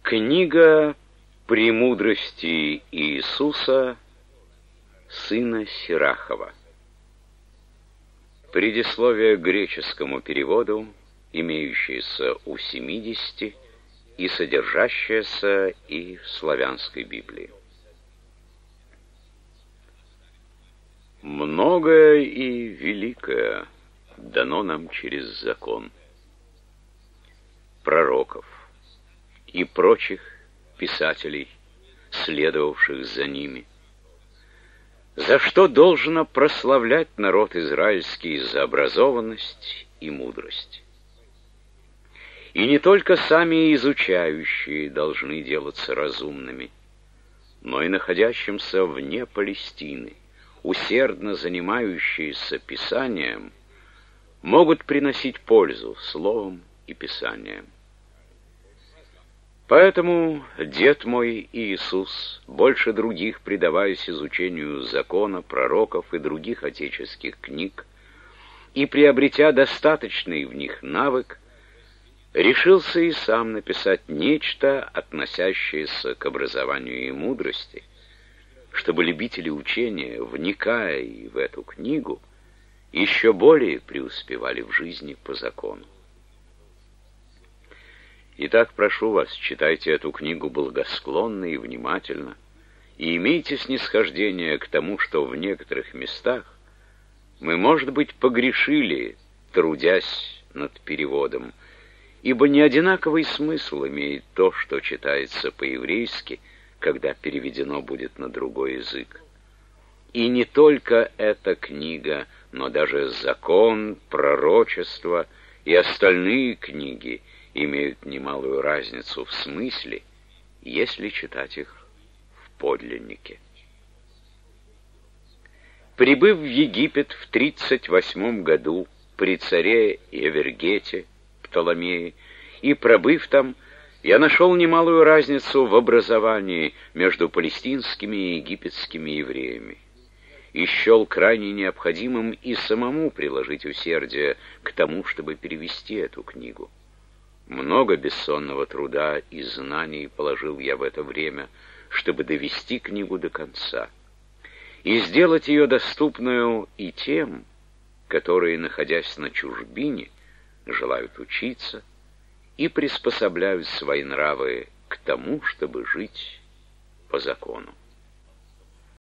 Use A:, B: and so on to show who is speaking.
A: Книга «Премудрости Иисуса, сына Сирахова». Предисловие к греческому переводу, имеющееся у 70 и содержащееся и в славянской Библии. Многое и великое дано нам через закон, пророков и прочих писателей, следовавших за ними, за что должно прославлять народ израильский за образованность и мудрость. И не только сами изучающие должны делаться разумными, но и находящимся вне Палестины, усердно занимающиеся Писанием, могут приносить пользу словом и Писанием. Поэтому дед мой Иисус, больше других предаваясь изучению закона, пророков и других отеческих книг, и приобретя достаточный в них навык, решился и сам написать нечто, относящееся к образованию и мудрости, чтобы любители учения, вникая и в эту книгу, еще более преуспевали в жизни по закону. Итак, прошу вас, читайте эту книгу благосклонно и внимательно, и имейте снисхождение к тому, что в некоторых местах мы, может быть, погрешили, трудясь над переводом, ибо не одинаковый смысл имеет то, что читается по-еврейски, когда переведено будет на другой язык. И не только эта книга, но даже закон, пророчество и остальные книги имеют немалую разницу в смысле, если читать их в подлиннике. Прибыв в Египет в 38 году при царе Евергете, Птоломее, и пробыв там, я нашел немалую разницу в образовании между палестинскими и египетскими евреями, и счел крайне необходимым и самому приложить усердие к тому, чтобы перевести эту книгу. Много бессонного труда и знаний положил я в это время, чтобы довести книгу до конца и сделать ее доступную и тем, которые, находясь на чужбине, желают учиться и приспособляют свои нравы к тому, чтобы жить по закону.